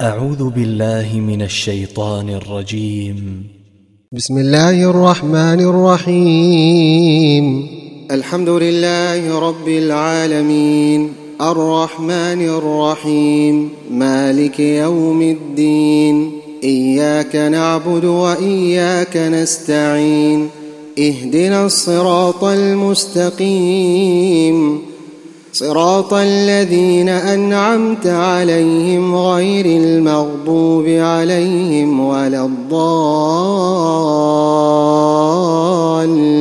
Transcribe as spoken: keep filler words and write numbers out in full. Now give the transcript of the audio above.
أعوذ بالله من الشيطان الرجيم. بسم الله الرحمن الرحيم. الحمد لله رب العالمين، الرحمن الرحيم، مالك يوم الدين. إياك نعبد وإياك نستعين، اهدنا الصراط المستقيم، صراط الذين أنعمت عليهم غير المغضوب عليهم ولا الضالين.